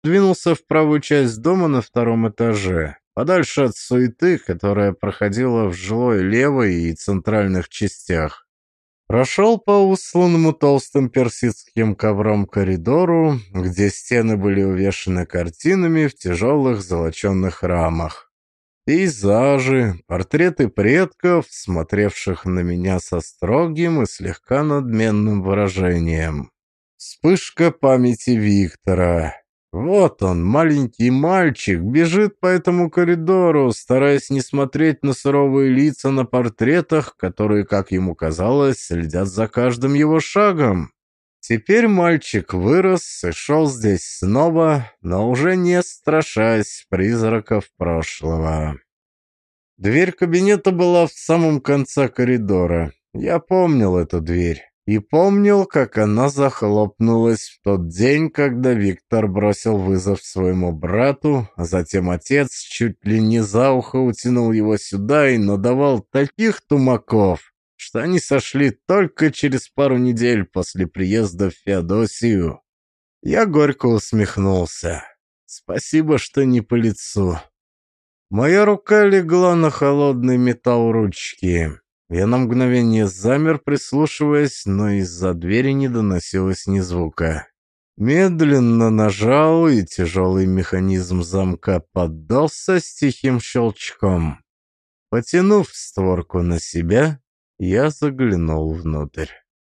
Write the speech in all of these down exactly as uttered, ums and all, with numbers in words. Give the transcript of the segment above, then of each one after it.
двинулся в правую часть дома на втором этаже, подальше от суеты, которая проходила в жилой левой и центральных частях. Прошел по усланному толстым персидским ковром коридору, где стены были увешаны картинами в тяжелых золоченных рамах. Пейзажи, портреты предков, смотревших на меня со строгим и слегка надменным выражением. Вспышка памяти Виктора. Вот он, маленький мальчик, бежит по этому коридору, стараясь не смотреть на суровые лица на портретах, которые, как ему казалось, следят за каждым его шагом. Теперь мальчик вырос и шел здесь снова, но уже не страшась призраков прошлого. Дверь кабинета была в самом конце коридора. Я помнил эту дверь. И помнил, как она захлопнулась в тот день, когда Виктор бросил вызов своему брату, а затем отец чуть ли не за ухо утянул его сюда и надавал таких тумаков, что они сошли только через пару недель после приезда в Феодосию. Я горько усмехнулся. Спасибо, что не по лицу. Моя рука легла на холодный металл ручки. Я на мгновение замер, прислушиваясь, но из-за двери не доносилось ни звука. Медленно нажал, и тяжелый механизм замка поддался с тихим щелчком. Потянув створку на себя, я заглянул внутрь.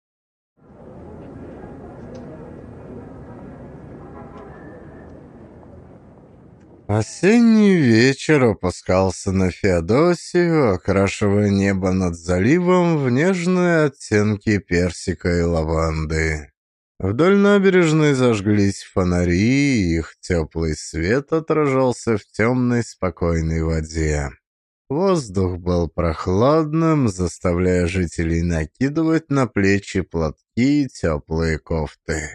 Осенний вечер опускался на Феодосию, окрашивая небо над заливом в нежные оттенки персика и лаванды. Вдоль набережной зажглись фонари, и их теплый свет отражался в темной спокойной воде. Воздух был прохладным, заставляя жителей накидывать на плечи платки и теплые кофты.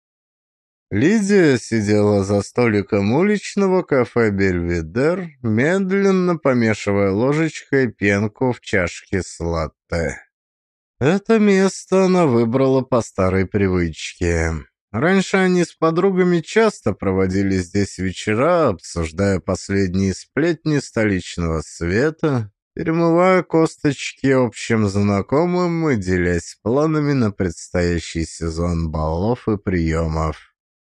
Лидия сидела за столиком уличного кафе «Бельведер», медленно помешивая ложечкой пенку в чашке с латте. Это место она выбрала по старой привычке. Раньше они с подругами часто проводили здесь вечера, обсуждая последние сплетни столичного света, перемывая косточки общим знакомым и делясь планами на предстоящий сезон балов и приемов.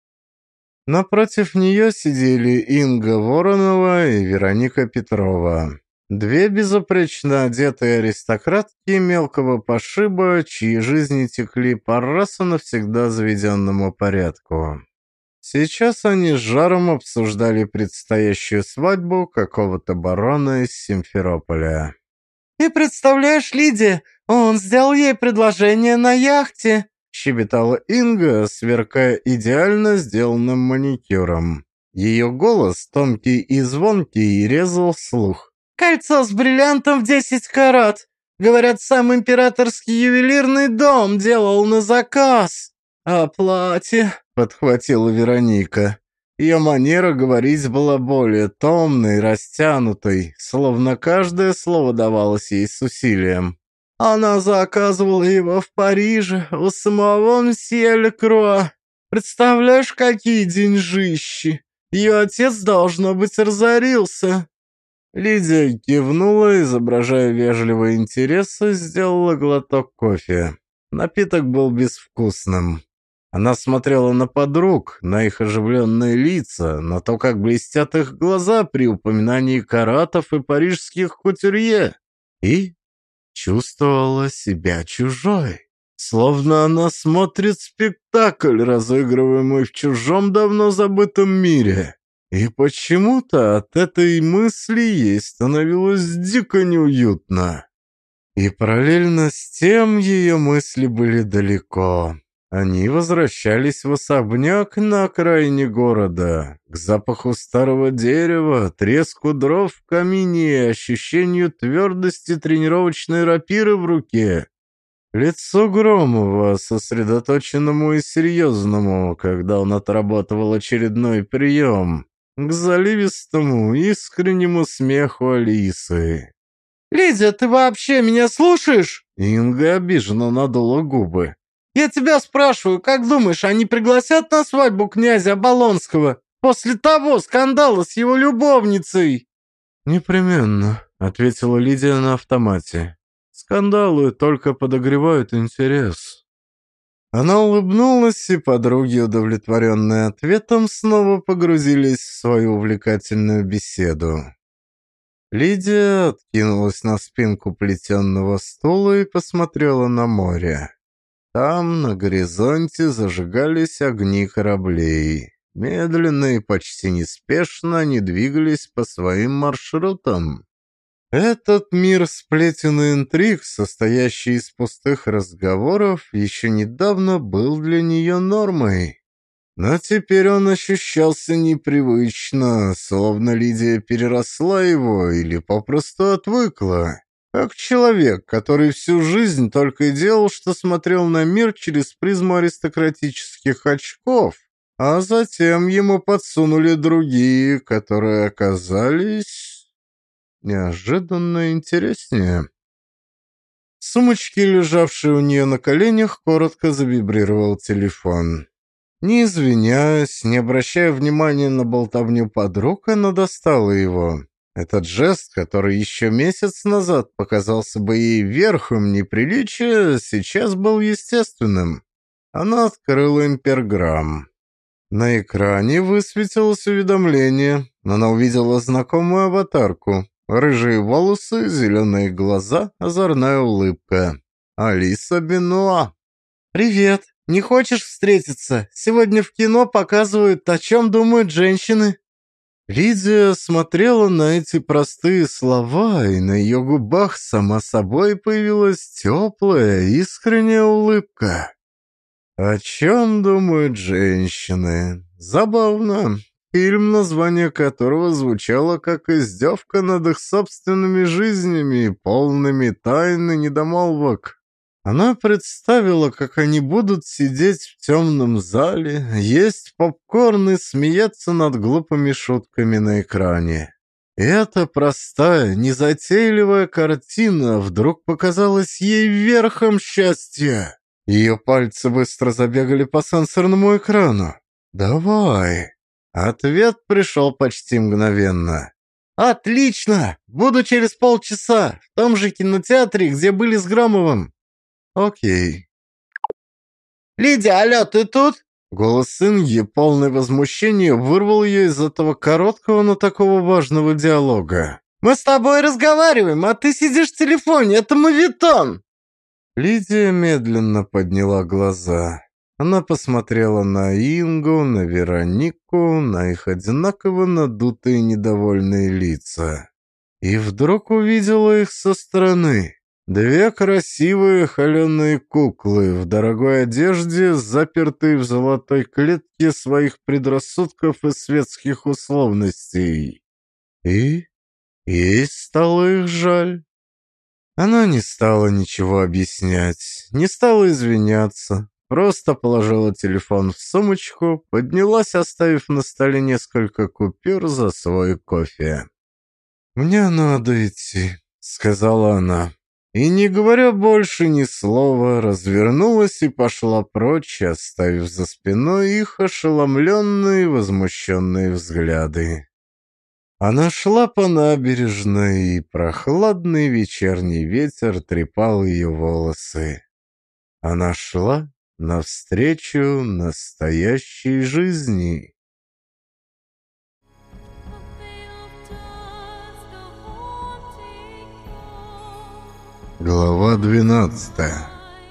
Напротив нее сидели Инга Воронова и Вероника Петрова. Две безупречно одетые аристократки мелкого пошиба, чьи жизни текли по раз и навсегда заведенному порядку. Сейчас они с жаром обсуждали предстоящую свадьбу какого-то барона из Симферополя. «Ты представляешь, Лидия, он сделал ей предложение на яхте!» — щебетала Инга, сверкая идеально сделанным маникюром. Ее голос, тонкий и звонкий, резал слух. «Кольцо с бриллиантом в десять карат. Говорят, сам императорский ювелирный дом делал на заказ. А платье?» — подхватила Вероника. Ее манера говорить была более томной, растянутой, словно каждое слово давалось ей с усилием. Она заказывала его в Париже у самого мсье Лекруа. Представляешь, какие деньжищи! Ее отец, должно быть, разорился». Лидия кивнула, изображая вежливый интерес, и сделала глоток кофе. Напиток был безвкусным. Она смотрела на подруг, на их оживленные лица, на то, как блестят их глаза при упоминании каратов и парижских кутюрье. И чувствовала себя чужой, словно она смотрит спектакль, разыгрываемый в чужом давно забытом мире. И почему-то от этой мысли ей становилось дико неуютно. И параллельно с тем ее мысли были далеко. Они возвращались в особняк на окраине города, к запаху старого дерева, треску дров в камине и ощущению твердости тренировочной рапиры в руке. Лицо Громова, сосредоточенному и серьезному, когда он отрабатывал очередной прием, к заливистому, искреннему смеху Алисы. «Лидия, ты вообще меня слушаешь?» Инга обиженно надула губы. «Я тебя спрашиваю, как думаешь, они пригласят на свадьбу князя Оболонского? после того скандала с его любовницей!» «Непременно», — ответила Лидия на автомате. «Скандалы только подогревают интерес». Она улыбнулась, и подруги, удовлетворенные ответом, снова погрузились в свою увлекательную беседу. Лидия откинулась на спинку плетеного стула и посмотрела на море. Там, на горизонте, зажигались огни кораблей. Медленно и почти неспешно они двигались по своим маршрутам. Этот мир сплетен и интриг, состоящий из пустых разговоров, еще недавно был для нее нормой. Но теперь он ощущался непривычно, словно Лидия переросла его или попросту отвыкла. Как человек, который всю жизнь только и делал, что смотрел на мир через призму аристократических очков, а затем ему подсунули другие, которые оказались неожиданно интереснее. В сумочке, лежавшей у нее на коленях, коротко завибрировал телефон. Не извиняясь, не обращая внимания на болтовню подруг, она достала его. Этот жест, который еще месяц назад показался бы ей верхом неприличия, сейчас был естественным. Она открыла имперграмм. На экране высветилось уведомление. Она увидела знакомую аватарку. Рыжие волосы, зеленые глаза, озорная улыбка. Алиса Бенуа. «Привет. Не хочешь встретиться? Сегодня в кино показывают, о чем думают женщины». Лидия смотрела на эти простые слова, и на ее губах сама собой появилась теплая, искренняя улыбка. «О чем думают женщины?» Забавно. Фильм, название которого звучало как издевка над их собственными жизнями, полными тайн и недомолвок. Она представила, как они будут сидеть в темном зале, есть попкорн и смеяться над глупыми шутками на экране. И эта простая, незатейливая картина вдруг показалась ей верхом счастья. Ее пальцы быстро забегали по сенсорному экрану. «Давай». Ответ пришел почти мгновенно. «Отлично! Буду через полчаса, в том же кинотеатре, где были с Громовым». «Окей». «Лидия, алло, ты тут?» Голос Инги, полный возмущения, вырвал ее из этого короткого, но такого важного диалога. «Мы с тобой разговариваем, а ты сидишь в телефоне, это моветон!» Лидия медленно подняла глаза. Она посмотрела на Ингу, на Веронику, на их одинаково надутые недовольные лица. И вдруг увидела их со стороны. Две красивые холеные куклы в дорогой одежде, запертые в золотой клетке своих предрассудков и светских условностей. И ей стало их жаль. Она не стала ничего объяснять, не стала извиняться. Просто положила телефон в сумочку, поднялась, оставив на столе несколько купюр за свой кофе. «Мне надо идти», — сказала она. И, не говоря больше ни слова, развернулась и пошла прочь, оставив за спиной их ошеломленные и возмущенные взгляды. Она шла по набережной, и прохладный вечерний ветер трепал ее волосы. Она шла навстречу настоящей жизни. Глава двенадцатая.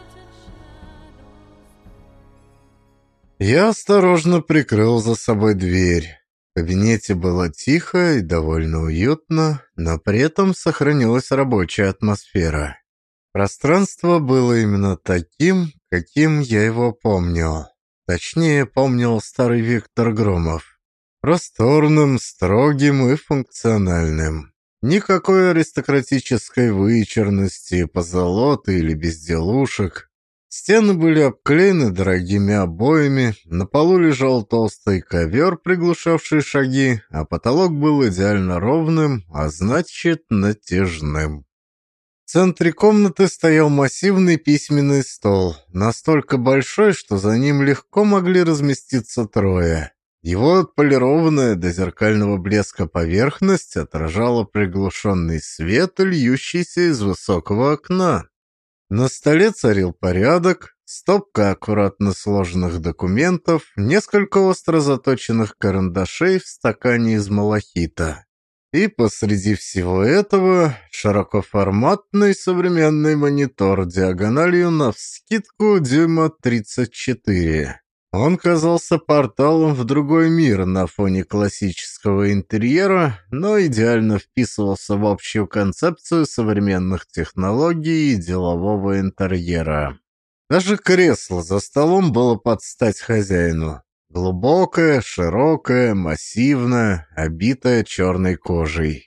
Я осторожно прикрыл за собой дверь. В кабинете было тихо и довольно уютно, но при этом сохранилась рабочая атмосфера. Пространство было именно таким, каким я его помнил. Точнее, помнил старый Виктор Громов. Просторным, строгим и функциональным. Никакой аристократической вычурности, позолоты или безделушек. Стены были обклеены дорогими обоями, на полу лежал толстый ковер, приглушавший шаги, а потолок был идеально ровным, а значит, натяжным. В центре комнаты стоял массивный письменный стол, настолько большой, что за ним легко могли разместиться трое. Его отполированная до зеркального блеска поверхность отражала приглушенный свет, льющийся из высокого окна. На столе царил порядок, стопка аккуратно сложенных документов, несколько остро заточенных карандашей в стакане из малахита. И посреди всего этого широкоформатный современный монитор диагональю навскидку дюйма тридцать четыре. Он казался порталом в другой мир на фоне классического интерьера, но идеально вписывался в общую концепцию современных технологий и делового интерьера. Даже кресло за столом было под стать хозяину. Глубокое, широкое, массивное, обитое черной кожей.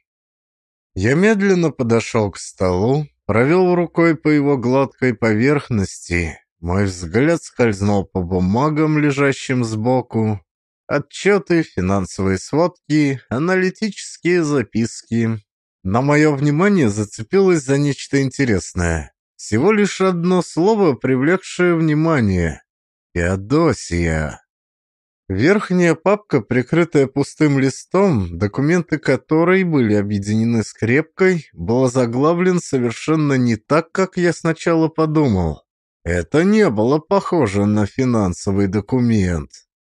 Я медленно подошел к столу, провел рукой по его гладкой поверхности. Мой взгляд скользнул по бумагам, лежащим сбоку. Отчеты, финансовые сводки, аналитические записки. Но мое внимание зацепилось за нечто интересное. Всего лишь одно слово, привлекшее внимание. Феодосия. Верхняя папка, прикрытая пустым листом, документы которой были объединены скрепкой, была заглавлен совершенно не так, как я сначала подумал. Это не было похоже на финансовый документ.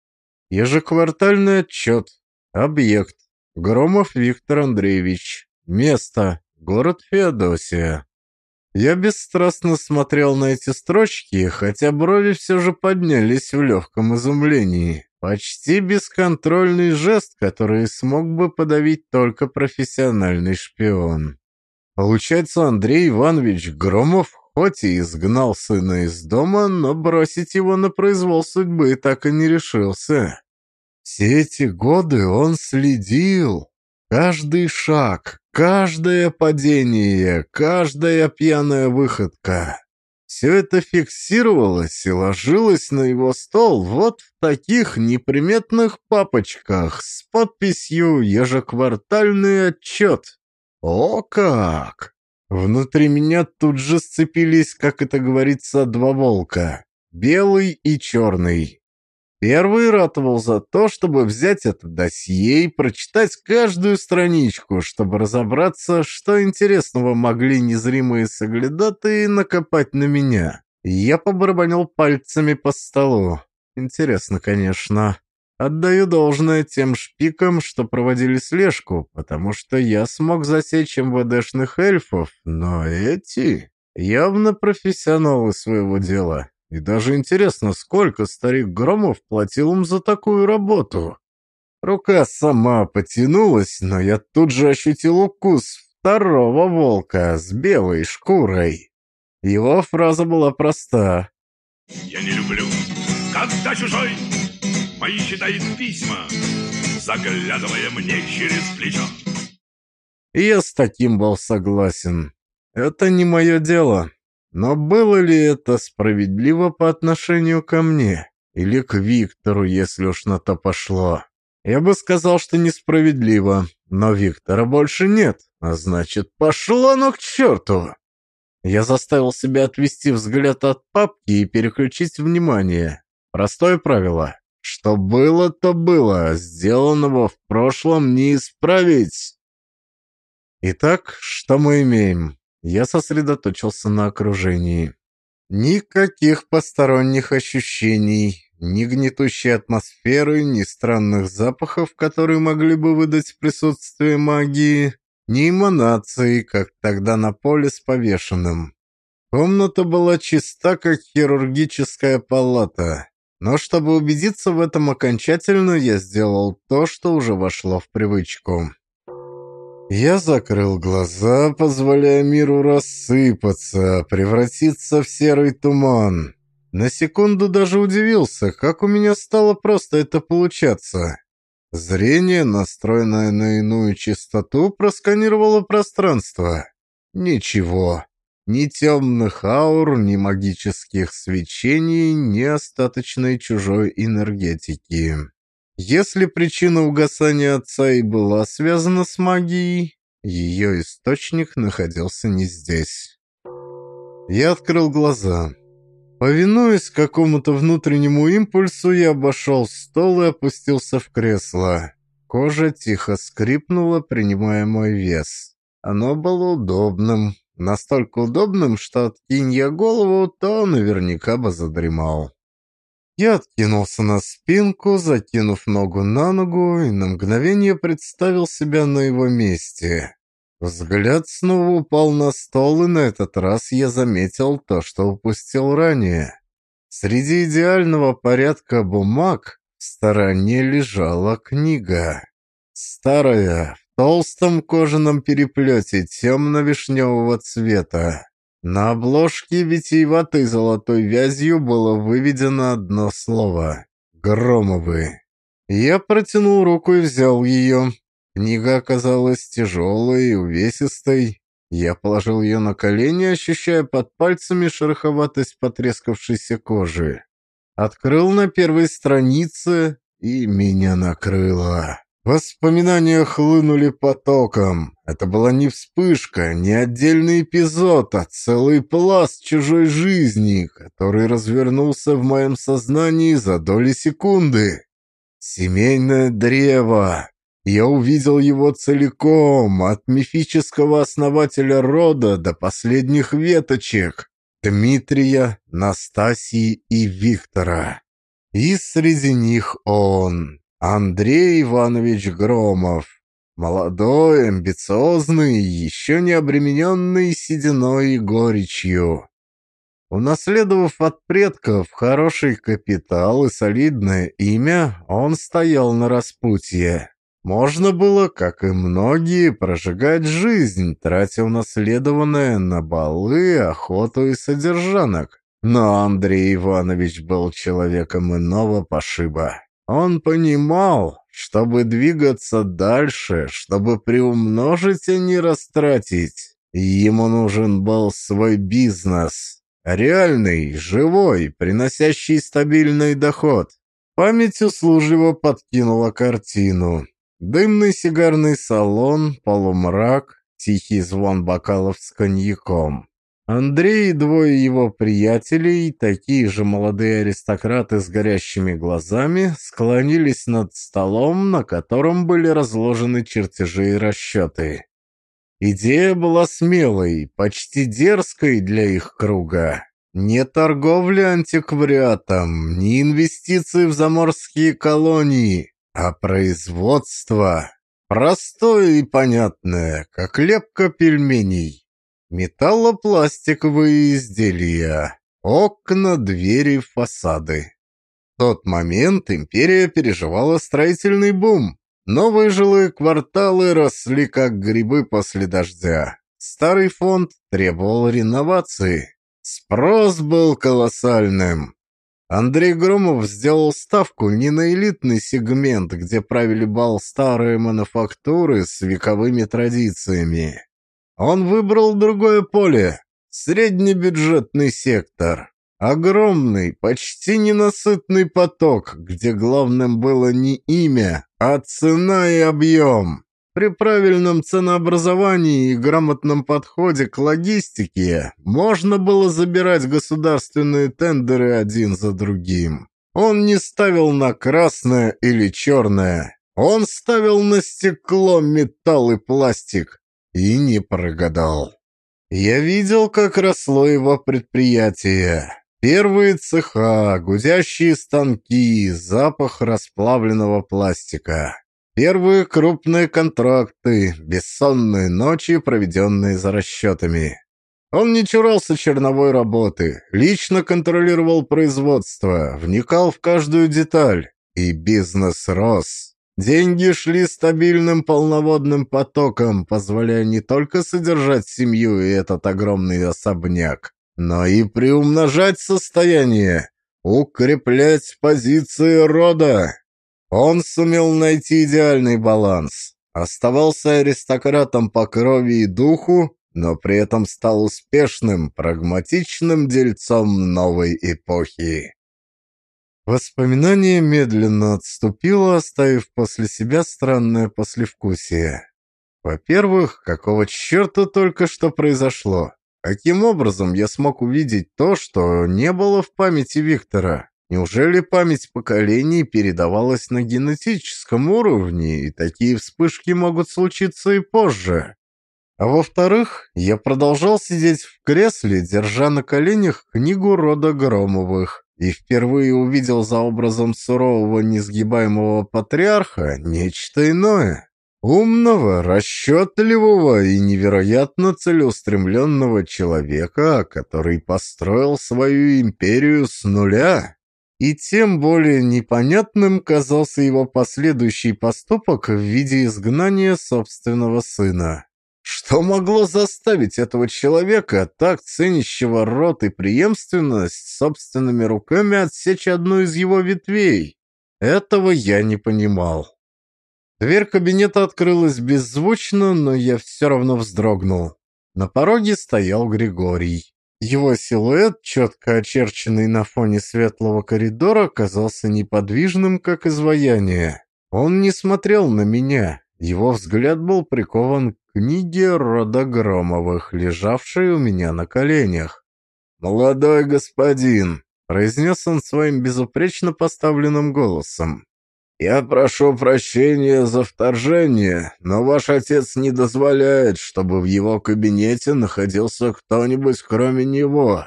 Ежеквартальный отчет. Объект. Громов Виктор Андреевич. Место. Город Феодосия. Я бесстрастно смотрел на эти строчки, хотя брови все же поднялись в легком изумлении. Почти бесконтрольный жест, который смог бы подавить только профессиональный шпион. Получается, Андрей Иванович Громов хоть и изгнал сына из дома, но бросить его на произвол судьбы так и не решился. Все эти годы он следил. Каждый шаг, каждое падение, каждая пьяная выходка. Все это фиксировалось и ложилось на его стол вот в таких неприметных папочках с подписью «Ежеквартальный отчет». О как! Внутри меня тут же сцепились, как это говорится, два волка – белый и черный. Первый ратовал за то, чтобы взять это досье и прочитать каждую страничку, чтобы разобраться, что интересного могли незримые соглядатые накопать на меня. Я побарабанил пальцами по столу. Интересно, конечно. Отдаю должное тем шпикам, что проводили слежку, потому что я смог засечь МВДшных эльфов, но эти явно профессионалы своего дела. И даже интересно, сколько старик Громов платил им за такую работу. Рука сама потянулась, но я тут же ощутил укус второго волка с белой шкурой. Его фраза была проста. «Я не люблю, когда чужой мои читает письма, заглядывая мне через плечо». И я с таким был согласен. Это не мое дело. Но было ли это справедливо по отношению ко мне? Или к Виктору, если уж на то пошло? Я бы сказал, что несправедливо. Но Виктора больше нет, а значит, пошло оно к черту. Я заставил себя отвести взгляд от папки и переключить внимание. Простое правило. Что было, то было. Сделанного в прошлом не исправить. Итак, что мы имеем? Я сосредоточился на окружении. Никаких посторонних ощущений, ни гнетущей атмосферы, ни странных запахов, которые могли бы выдать присутствие магии, ни эманаций, как тогда на поле с повешенным. Комната была чиста, как хирургическая палата. Но чтобы убедиться в этом окончательно, я сделал то, что уже вошло в привычку. Я закрыл глаза, позволяя миру рассыпаться, превратиться в серый туман. На секунду даже удивился, как у меня стало просто это получаться. Зрение, настроенное на иную частоту, просканировало пространство. Ничего. Ни темных аур, ни магических свечений, ни остаточной чужой энергетики. Если причина угасания отца и была связана с магией, ее источник находился не здесь. Я открыл глаза. Повинуясь какому-то внутреннему импульсу, я обошел стол и опустился в кресло. Кожа тихо скрипнула, принимая мой вес. Оно было удобным. Настолько удобным, что откинь я голову, то наверняка бы задремал. Я откинулся на спинку, закинув ногу на ногу, и на мгновение представил себя на его месте. Взгляд снова упал на стол, и на этот раз я заметил то, что упустил ранее. Среди идеального порядка бумаг в стороне лежала книга. Старая, в толстом кожаном переплете темно-вишневого цвета. На обложке витиеватой золотой вязью было выведено одно слово — «Громовы». Я протянул руку и взял ее. Книга оказалась тяжелой и увесистой. Я положил ее на колени, ощущая под пальцами шероховатость потрескавшейся кожи. Открыл на первой странице, и меня накрыло. Воспоминания хлынули потоком. Это была не вспышка, не отдельный эпизод, а целый пласт чужой жизни, который развернулся в моем сознании за доли секунды. Семейное древо. Я увидел его целиком, от мифического основателя рода до последних веточек, Дмитрия, Настасии и Виктора. И среди них он, Андрей Иванович Громов, молодой, амбициозный, еще не обремененный сединой и горечью. Унаследовав от предков хороший капитал и солидное имя, он стоял на распутье. Можно было, как и многие, прожигать жизнь, тратя унаследованное на балы, охоту и содержанок. Но Андрей Иванович был человеком иного пошиба. Он понимал, чтобы двигаться дальше, чтобы приумножить, а не растратить, ему нужен был свой бизнес. Реальный, живой, приносящий стабильный доход. Память услужливо подкинула картину. Дымный сигарный салон, полумрак, тихий звон бокалов с коньяком. Андрей и двое его приятелей, такие же молодые аристократы с горящими глазами, склонились над столом, на котором были разложены чертежи и расчеты. Идея была смелой, почти дерзкой для их круга. Не торговля антиквариатом, не инвестиции в заморские колонии, а производство. Простое и понятное, как лепка пельменей. Металлопластиковые изделия, окна, двери, фасады. В тот момент империя переживала строительный бум. Новые жилые кварталы росли как грибы после дождя. Старый фонд требовал реновации. Спрос был колоссальным. Андрей Громов сделал ставку не на элитный сегмент, где правили бал старые мануфактуры с вековыми традициями. Он выбрал другое поле – среднебюджетный сектор. Огромный, почти ненасытный поток, где главным было не имя, а цена и объем. При правильном ценообразовании и грамотном подходе к логистике можно было забирать государственные тендеры один за другим. Он не ставил на красное или черное. Он ставил на стекло, металл и пластик. И не прогадал. Я видел, как росло его предприятие. Первые цеха, гудящие станки, запах расплавленного пластика. Первые крупные контракты, бессонные ночи, проведенные за расчетами. Он не чурался черновой работы, лично контролировал производство, вникал в каждую деталь, и бизнес рос. Деньги шли стабильным полноводным потоком, позволяя не только содержать семью и этот огромный особняк, но и приумножать состояние, укреплять позиции рода. Он сумел найти идеальный баланс. Оставался аристократом по крови и духу, но при этом стал успешным, прагматичным дельцом новой эпохи. Воспоминание медленно отступило, оставив после себя странное послевкусие. Во-первых, какого черта только что произошло? Каким образом я смог увидеть то, что не было в памяти Виктора? Неужели память поколений передавалась на генетическом уровне, и такие вспышки могут случиться и позже? А во-вторых, я продолжал сидеть в кресле, держа на коленях книгу рода Громовых, и впервые увидел за образом сурового несгибаемого патриарха нечто иное. Умного, расчетливого и невероятно целеустремленного человека, который построил свою империю с нуля. И тем более непонятным казался его последующий поступок в виде изгнания собственного сына. Что могло заставить этого человека, так ценящего род и преемственность, собственными руками отсечь одну из его ветвей? Этого я не понимал. Дверь кабинета открылась беззвучно, но я все равно вздрогнул. На пороге стоял Григорий. Его силуэт, четко очерченный на фоне светлого коридора, казался неподвижным, как изваяние. Он не смотрел на меня. Его взгляд был прикован к книге рода Громовых, лежавшей у меня на коленях. «Молодой господин», — произнес он своим безупречно поставленным голосом, — «я прошу прощения за вторжение, но ваш отец не дозволяет, чтобы в его кабинете находился кто-нибудь кроме него».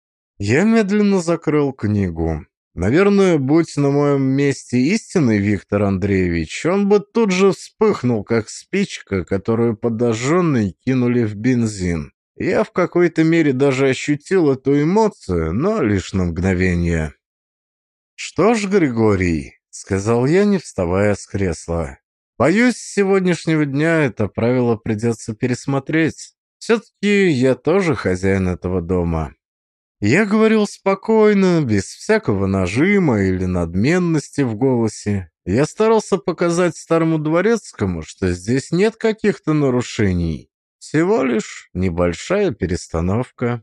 Я медленно закрыл книгу. Наверное, будь на моем месте истинный Виктор Андреевич, он бы тут же вспыхнул, как спичка, которую подожженный кинули в бензин. Я в какой-то мере даже ощутил эту эмоцию, но лишь на мгновение. «Что ж, Григорий», — сказал я, не вставая с кресла, — «боюсь, с сегодняшнего дня это правило придется пересмотреть. Все-таки я тоже хозяин этого дома». Я говорил спокойно, без всякого нажима или надменности в голосе. Я старался показать старому дворецкому, что здесь нет каких-то нарушений. Всего лишь небольшая перестановка.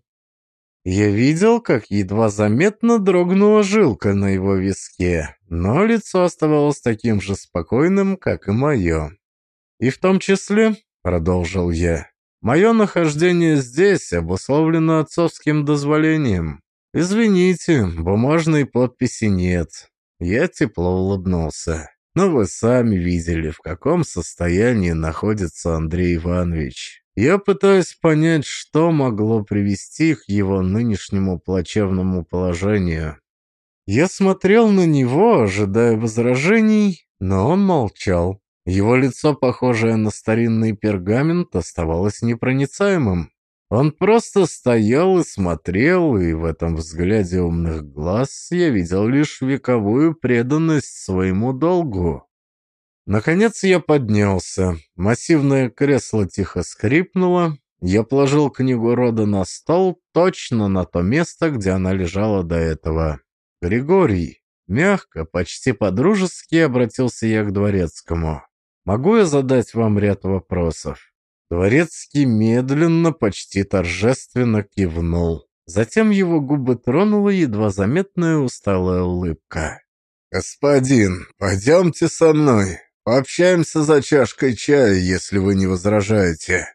Я видел, как едва заметно дрогнула жилка на его виске, но лицо оставалось таким же спокойным, как и мое. «И в том числе, — продолжил я, — мое нахождение здесь обусловлено отцовским дозволением. Извините, бумажной подписи нет». Я тепло улыбнулся. «Но вы сами видели, в каком состоянии находится Андрей Иванович. Я пытаюсь понять, что могло привести к его нынешнему плачевному положению». Я смотрел на него, ожидая возражений, но он молчал. Его лицо, похожее на старинный пергамент, оставалось непроницаемым. Он просто стоял и смотрел, и в этом взгляде умных глаз я видел лишь вековую преданность своему долгу. Наконец я поднялся. Массивное кресло тихо скрипнуло. Я положил книгу рода на стол, точно на то место, где она лежала до этого. «Григорий», мягко, почти по-дружески обратился я к дворецкому. «Могу я задать вам ряд вопросов?» Дворецкий медленно, почти торжественно кивнул. Затем его губы тронула едва заметная усталая улыбка. «Господин, пойдемте со мной. Пообщаемся за чашкой чая, если вы не возражаете».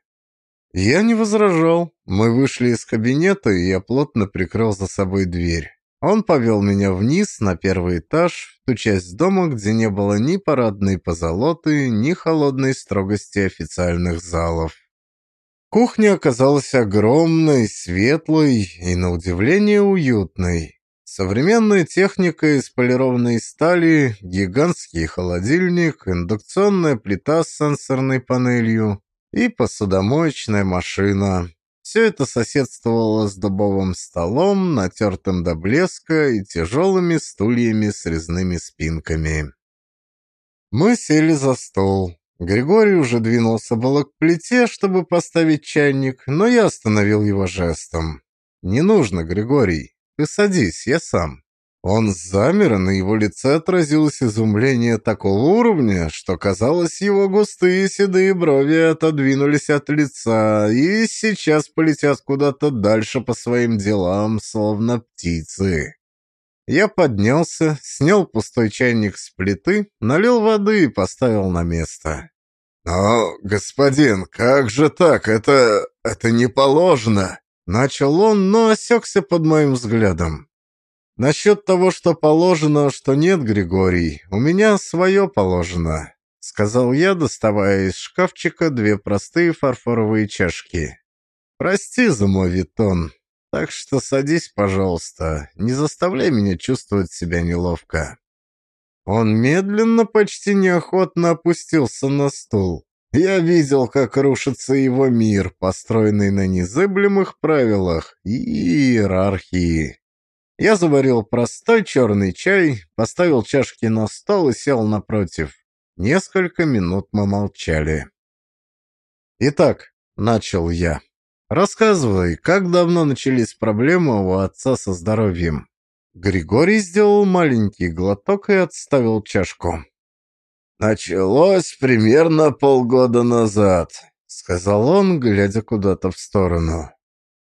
Я не возражал. Мы вышли из кабинета, и я плотно прикрыл за собой дверь. Он повел меня вниз, на первый этаж, в ту часть дома, где не было ни парадной позолоты, ни холодной строгости официальных залов. Кухня оказалась огромной, светлой и, на удивление, уютной. Современная техника из полированной стали, гигантский холодильник, индукционная плита с сенсорной панелью и посудомоечная машина. Все это соседствовало с дубовым столом, натертым до блеска, и тяжелыми стульями с резными спинками. Мы сели за стол. Григорий уже двинулся было к плите, чтобы поставить чайник, но я остановил его жестом. «Не нужно, Григорий. Ты садись, я сам». Он замер, и на его лице отразилось изумление такого уровня, что, казалось, его густые седые брови отодвинулись от лица и сейчас полетят куда-то дальше по своим делам, словно птицы. Я поднялся, снял пустой чайник с плиты, налил воды и поставил на место. «Но, господин, как же так? Это... это не положено!» Начал он, но осекся под моим взглядом. «Насчет того, что положено, что нет, Григорий, у меня свое положено», — сказал я, доставая из шкафчика две простые фарфоровые чашки. «Прости за мой витон, так что садись, пожалуйста, не заставляй меня чувствовать себя неловко». Он медленно, почти неохотно опустился на стул. Я видел, как рушится его мир, построенный на незыблемых правилах и иерархии. Я заварил простой черный чай, поставил чашки на стол и сел напротив. Несколько минут мы молчали. «Итак», — начал я, — «рассказывай, как давно начались проблемы у отца со здоровьем?» Григорий сделал маленький глоток и отставил чашку. «Началось примерно полгода назад», — сказал он, глядя куда-то в сторону.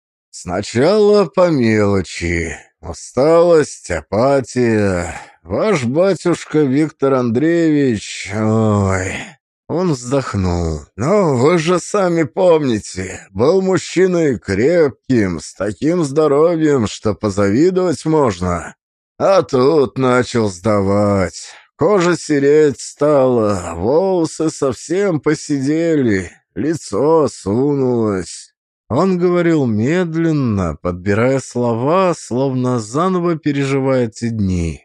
«Сначала по мелочи. Усталость, апатия. Ваш батюшка Виктор Андреевич... Ой...» Он вздохнул. «Ну, вы же сами помните, был мужчиной крепким, с таким здоровьем, что позавидовать можно. А тут начал сдавать. Кожа сереть стала, волосы совсем поседели, лицо осунулось». Он говорил медленно, подбирая слова, словно заново переживая эти дни.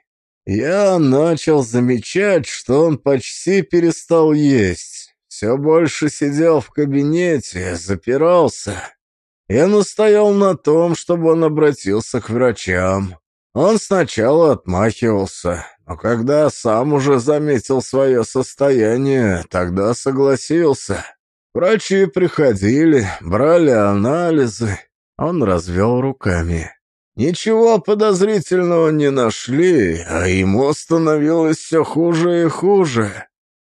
Я начал замечать, что он почти перестал есть. Все больше сидел в кабинете, запирался. Я настоял на том, чтобы он обратился к врачам. Он сначала отмахивался, но когда сам уже заметил свое состояние, тогда согласился. Врачи приходили, брали анализы. Он развел руками. Ничего подозрительного не нашли, а ему становилось все хуже и хуже.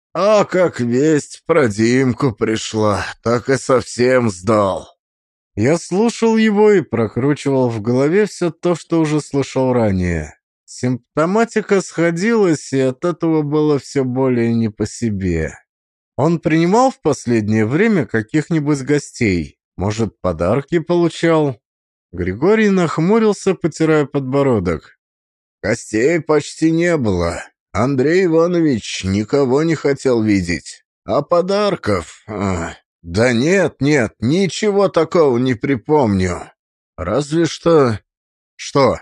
А как весть про Димку пришла, так и совсем сдал. Я слушал его и прокручивал в голове все то, что уже слышал ранее. Симптоматика сходилась, и от этого было все более не по себе. Он принимал в последнее время каких-нибудь гостей? Может, подарки получал? Григорий нахмурился, потирая подбородок. «Гостей почти не было. Андрей Иванович никого не хотел видеть. А подарков... А, да нет, нет, ничего такого не припомню. Разве что...» «Что?»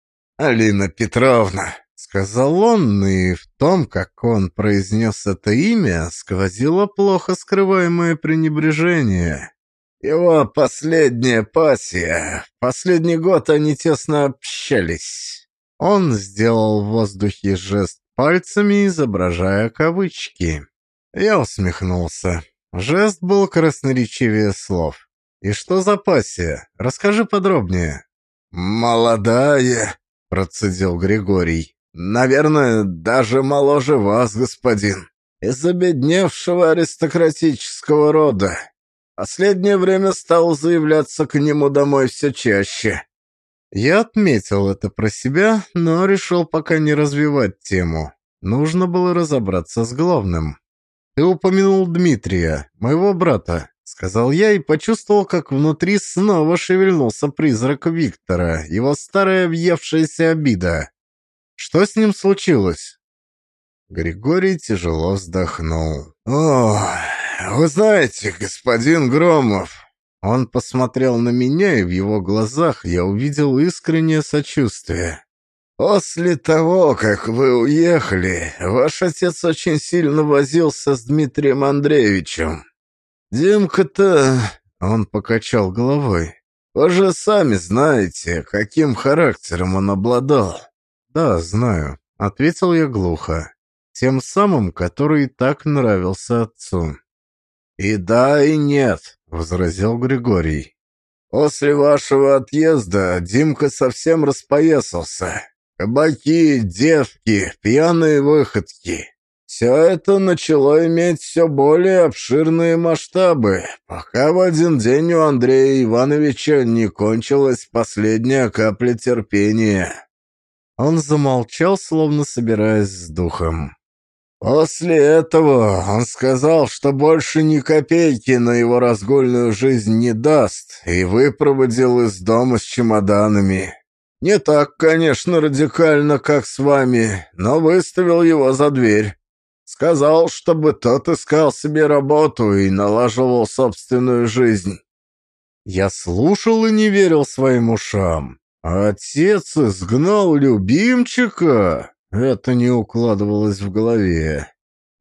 «Алина Петровна», — сказал он, и в том, как он произнес это имя, сквозило плохо скрываемое пренебрежение. «Его последняя пассия. Последний год они тесно общались». Он сделал в воздухе жест пальцами, изображая кавычки. Я усмехнулся. Жест был красноречивее слов. «И что за пассия? Расскажи подробнее». «Молодая», — процедил Григорий. «Наверное, даже моложе вас, господин. Из обедневшего аристократического рода. Последнее время стал заявляться к нему домой все чаще». Я отметил это про себя, но решил пока не развивать тему. Нужно было разобраться с главным. «Ты упомянул Дмитрия, моего брата», — сказал я и почувствовал, как внутри снова шевельнулся призрак Виктора, его старая въевшаяся обида. «Что с ним случилось?» Григорий тяжело вздохнул. «О, вы знаете, господин Громов...» Он посмотрел на меня, и в его глазах я увидел искреннее сочувствие. «После того, как вы уехали, ваш отец очень сильно возился с Дмитрием Андреевичем. Димка-то...» — он покачал головой. «Вы же сами знаете, каким характером он обладал». «Да, знаю», — ответил я глухо. «Тем самым, который так нравился отцу». «И да, и нет», — возразил Григорий. «После вашего отъезда Димка совсем распоясался. Кабаки, девки, пьяные выходки. Все это начало иметь все более обширные масштабы, пока в один день у Андрея Ивановича не кончилась последняя капля терпения». Он замолчал, словно собираясь с духом. После этого он сказал, что больше ни копейки на его разгульную жизнь не даст, и выпроводил из дома с чемоданами. Не так, конечно, радикально, как с вами, но выставил его за дверь. Сказал, чтобы тот искал себе работу и налаживал собственную жизнь. Я слушал и не верил своим ушам. Отец изгнал любимчика? Это не укладывалось в голове.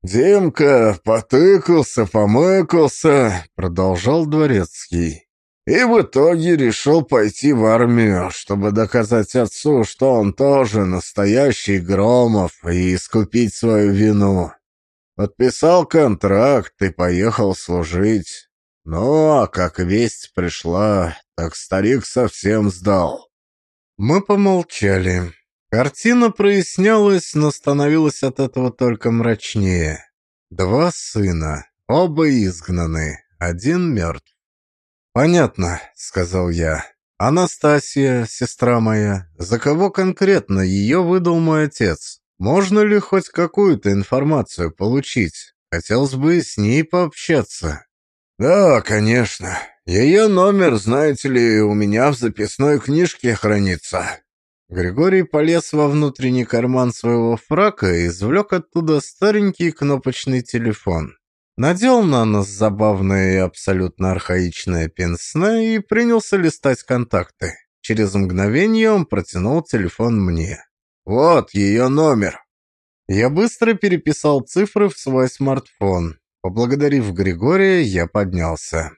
«Димка потыкался, помыкался», — продолжал Дворецкий. «И в итоге решил пойти в армию, чтобы доказать отцу, что он тоже настоящий Громов, и искупить свою вину. Подписал контракт и поехал служить. Ну, а как весть пришла, так старик совсем сдал». Мы помолчали. Картина прояснялась, но становилась от этого только мрачнее. Два сына, оба изгнаны, один мертв. «Понятно», — сказал я. «Анастасия, сестра моя, за кого конкретно ее выдал мой отец? Можно ли хоть какую-то информацию получить? Хотелось бы с ней пообщаться». «Да, конечно. Ее номер, знаете ли, у меня в записной книжке хранится». Григорий полез во внутренний карман своего фрака и извлек оттуда старенький кнопочный телефон. Надел на нос забавное и абсолютно архаичное пенсне и принялся листать контакты. Через мгновение он протянул телефон мне. «Вот ее номер». Я быстро переписал цифры в свой смартфон. Поблагодарив Григория, я поднялся.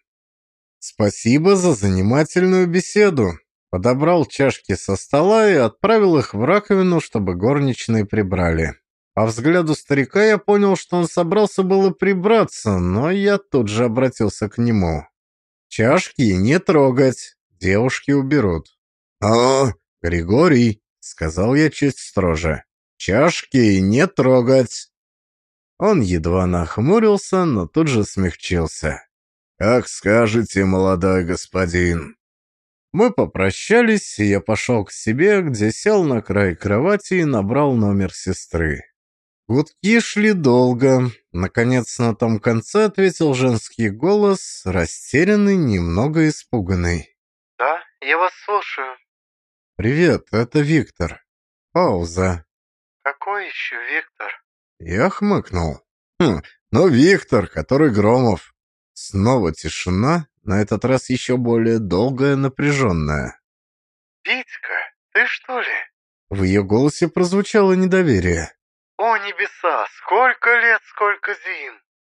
«Спасибо за занимательную беседу». Подобрал чашки со стола и отправил их в раковину, чтобы горничные прибрали. По взгляду старика я понял, что он собрался было прибраться, но я тут же обратился к нему. «Чашки не трогать, девушки уберут». «А, Григорий», — сказал я чуть строже, — «чашки не трогать». Он едва нахмурился, но тут же смягчился. «Как скажете, молодой господин». Мы попрощались, и я пошел к себе, где сел на край кровати и набрал номер сестры. Гудки шли долго. Наконец, на том конце ответил женский голос, растерянный, немного испуганный. «Да, я вас слушаю». «Привет, это Виктор». Пауза. «Какой еще Виктор?» Я хмыкнул. «Хм, ну Виктор, который Громов». Снова тишина, на этот раз еще более долгая, напряженная. «Витька, ты что ли?» В ее голосе прозвучало недоверие. «О небеса, сколько лет, сколько зим!»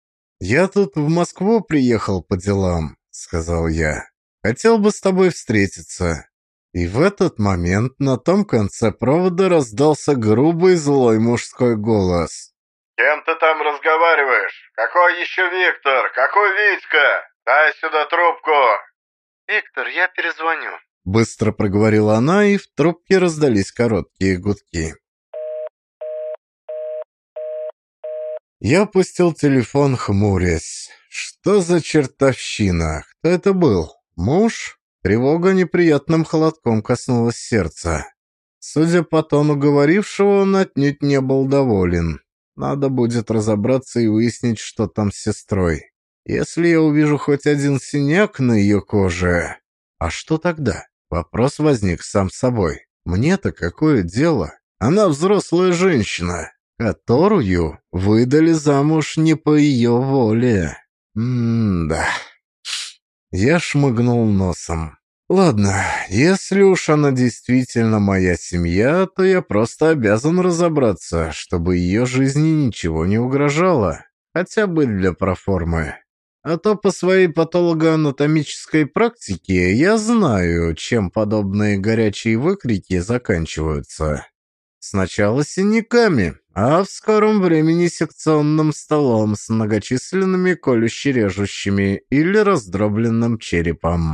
«Я тут в Москву приехал по делам», — сказал я. «Хотел бы с тобой встретиться». И в этот момент на том конце провода раздался грубый злой мужской голос. «Кем ты там разговариваешь? Какой еще Виктор? Какой Витька? Дай сюда трубку!» «Виктор, я перезвоню», — быстро проговорила она, и в трубке раздались короткие гудки. Я опустил телефон, хмурясь. Что за чертовщина? Кто это был? Муж? Тревога неприятным холодком коснулась сердца. Судя по тону говорившего, он отнюдь не был доволен. Надо будет разобраться и выяснить, что там с сестрой. Если я увижу хоть один синяк на ее коже... А что тогда? Вопрос возник сам собой. Мне-то какое дело? Она взрослая женщина, которую выдали замуж не по ее воле. М-да. Я шмыгнул носом. Ладно, если уж она действительно моя семья, то я просто обязан разобраться, чтобы ее жизни ничего не угрожало. Хотя бы для проформы. А то по своей патологоанатомической практике я знаю, чем подобные горячие выкрики заканчиваются. Сначала синяками, а в скором времени секционным столом с многочисленными колюще-режущими или раздробленным черепом.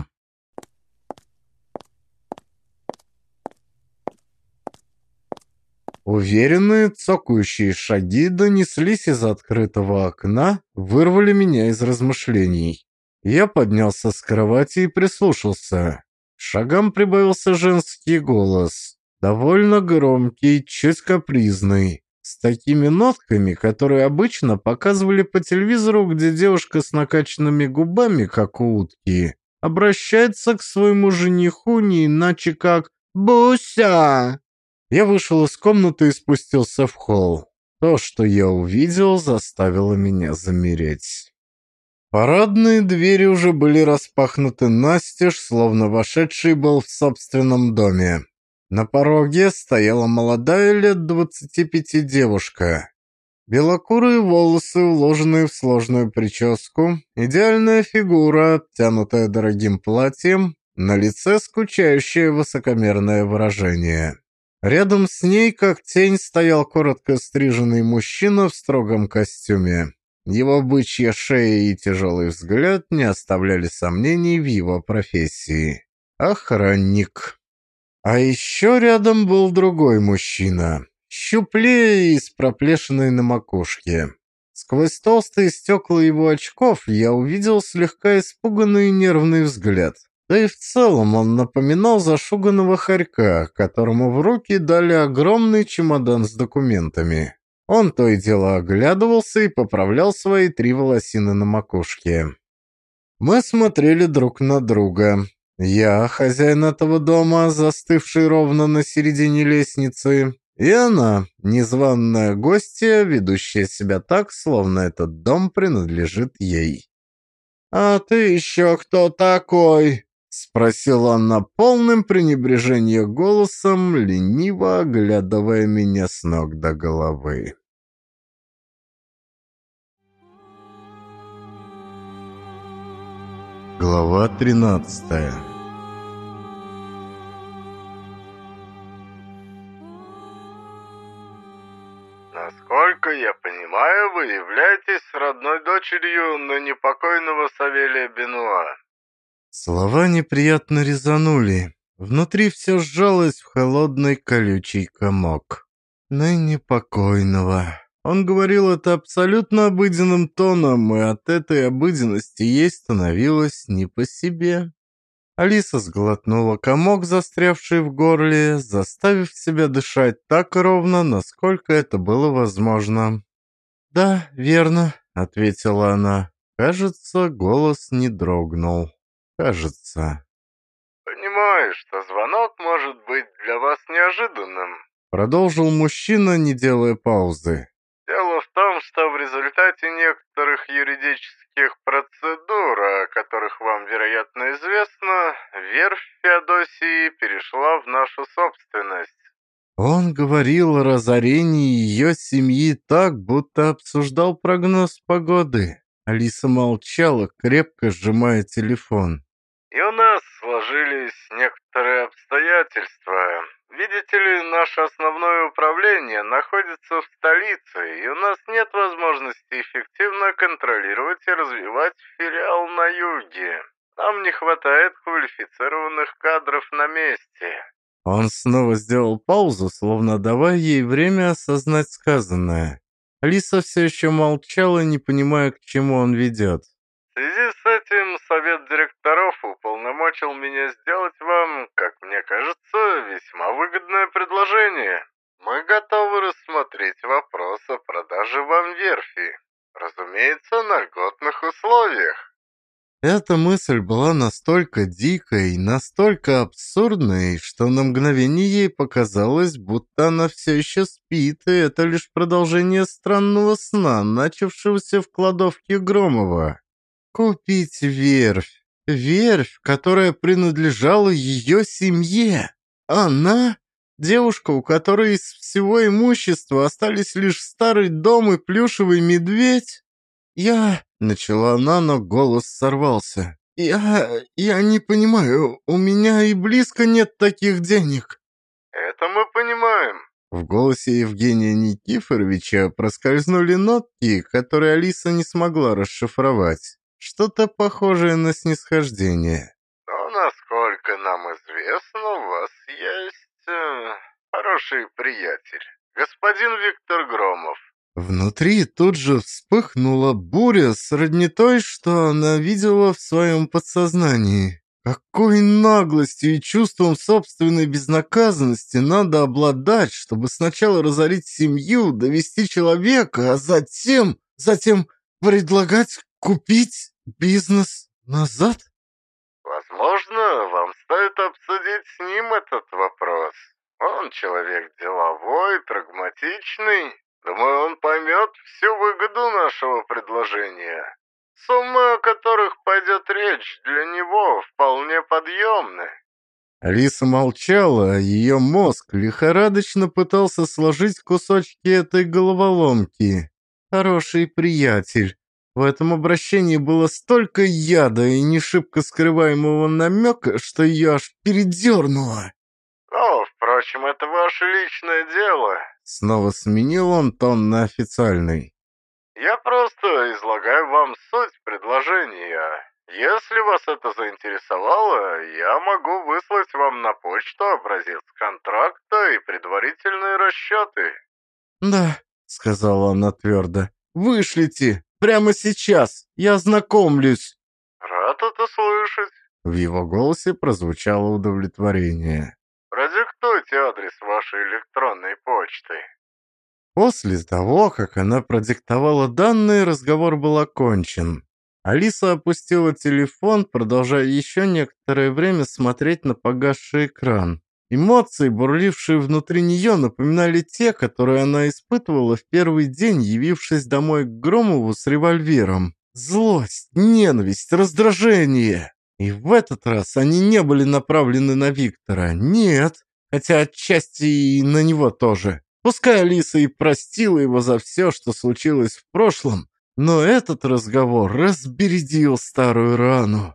Уверенные цокающие шаги донеслись из открытого окна, вырвали меня из размышлений. Я поднялся с кровати и прислушался. К шагам прибавился женский голос, довольно громкий, чуть капризный. с такими нотками, которые обычно показывали по телевизору, где девушка с накачанными губами, как у утки, обращается к своему жениху не иначе как «Буся». Я вышел из комнаты и спустился в холл. То, что я увидел, заставило меня замереть. Парадные двери уже были распахнуты настежь, словно вошедший был в собственном доме. На пороге стояла молодая лет двадцати пяти девушка. Белокурые волосы, уложенные в сложную прическу, идеальная фигура, обтянутая дорогим платьем, на лице скучающее высокомерное выражение. Рядом с ней, как тень, стоял коротко стриженный мужчина в строгом костюме. Его бычья шея и тяжелый взгляд не оставляли сомнений в его профессии. Охранник. А еще рядом был другой мужчина, щуплее и с проплешиной на макушке. Сквозь толстые стекла его очков я увидел слегка испуганный и нервный взгляд. Да и в целом он напоминал зашуганного хорька, которому в руки дали огромный чемодан с документами. Он то и дело оглядывался и поправлял свои три волосины на макушке. Мы смотрели друг на друга. Я, хозяин этого дома, застывший ровно на середине лестницы, и она, незваная гостья, ведущая себя так, словно этот дом принадлежит ей. «А ты еще кто такой?» — спросила она полным пренебрежения голосом, лениво оглядывая меня с ног до головы. Глава тринадцатая. Насколько я понимаю, вы являетесь родной дочерью ныне покойного Савелия Бенуа. Слова неприятно резанули. Внутри все сжалось в холодный колючий комок. Ныне покойного. Он говорил это абсолютно обыденным тоном, и от этой обыденности ей становилось не по себе. Алиса сглотнула комок, застрявший в горле, заставив себя дышать так ровно, насколько это было возможно. «Да, верно», — ответила она. Кажется, голос не дрогнул. Кажется. «Понимаю, что звонок может быть для вас неожиданным», — продолжил мужчина, не делая паузы. «Дело в том, что в результате некоторых юридических процедур, о которых вам, вероятно, известно, верфь Феодосии перешла в нашу собственность». Он говорил о разорении ее семьи так, будто обсуждал прогноз погоды. Алиса молчала, крепко сжимая телефон. «И у нас сложились некоторые обстоятельства. Видите ли, наше основное управление находится в столице, и у нас нет возможности эффективно контролировать и развивать филиал на юге. Нам не хватает квалифицированных кадров на месте». Он снова сделал паузу, словно давая ей время осознать сказанное. Алиса все еще молчала, не понимая, к чему он ведет. «В связи с этим совет директоров уполномочил меня сделать вам, как мне кажется, весьма выгодное предложение. Мы готовы рассмотреть вопрос о продаже вам верфи. Разумеется, на льготных условиях». Эта мысль была настолько дикой, настолько абсурдной, что на мгновение ей показалось, будто она все еще спит, и это лишь продолжение странного сна, начавшегося в кладовке Громова. Купить верфь. Верфь, которая принадлежала ее семье. Она, девушка, у которой из всего имущества остались лишь старый дом и плюшевый медведь. Я... Начала она, но голос сорвался. «Я... я не понимаю, у меня и близко нет таких денег». «Это мы понимаем». В голосе Евгения Никифоровича проскользнули нотки, которые Алиса не смогла расшифровать. Что-то похожее на снисхождение. «Но, насколько нам известно, у вас есть... Э, хороший приятель, господин Виктор Громов». Внутри тут же вспыхнула буря сродни той, что она видела в своем подсознании. Какой наглостью и чувством собственной безнаказанности надо обладать, чтобы сначала разорить семью, довести человека, а затем, затем предлагать купить бизнес назад? Возможно, вам стоит обсудить с ним этот вопрос. Он человек деловой, прагматичный. Думаю, он поймет всю выгоду нашего предложения. Суммы, о которых пойдет речь, для него вполне подъемны. Алиса молчала, а ее мозг лихорадочно пытался сложить кусочки этой головоломки. Хороший приятель. В этом обращении было столько яда и не шибко скрываемого намека, что ее аж передернуло. «Ну, впрочем, это ваше личное дело». Снова сменил он тон на официальный. «Я просто излагаю вам суть предложения. Если вас это заинтересовало, я могу выслать вам на почту образец контракта и предварительные расчеты». «Да», — сказала она твердо, — «вышлите, прямо сейчас, я ознакомлюсь». «Рад это слышать». В его голосе прозвучало удовлетворение. «Продиктуйте адрес вашей электронной почты». После того, как она продиктовала данные, разговор был окончен. Алиса опустила телефон, продолжая еще некоторое время смотреть на погасший экран. Эмоции, бурлившие внутри нее, напоминали те, которые она испытывала в первый день, явившись домой к Громову с револьвером. Злость, ненависть, раздражение. И в этот раз они не были направлены на Виктора. Нет, хотя отчасти и на него тоже. Пускай Алиса и простила его за все, что случилось в прошлом, но этот разговор разбередил старую рану.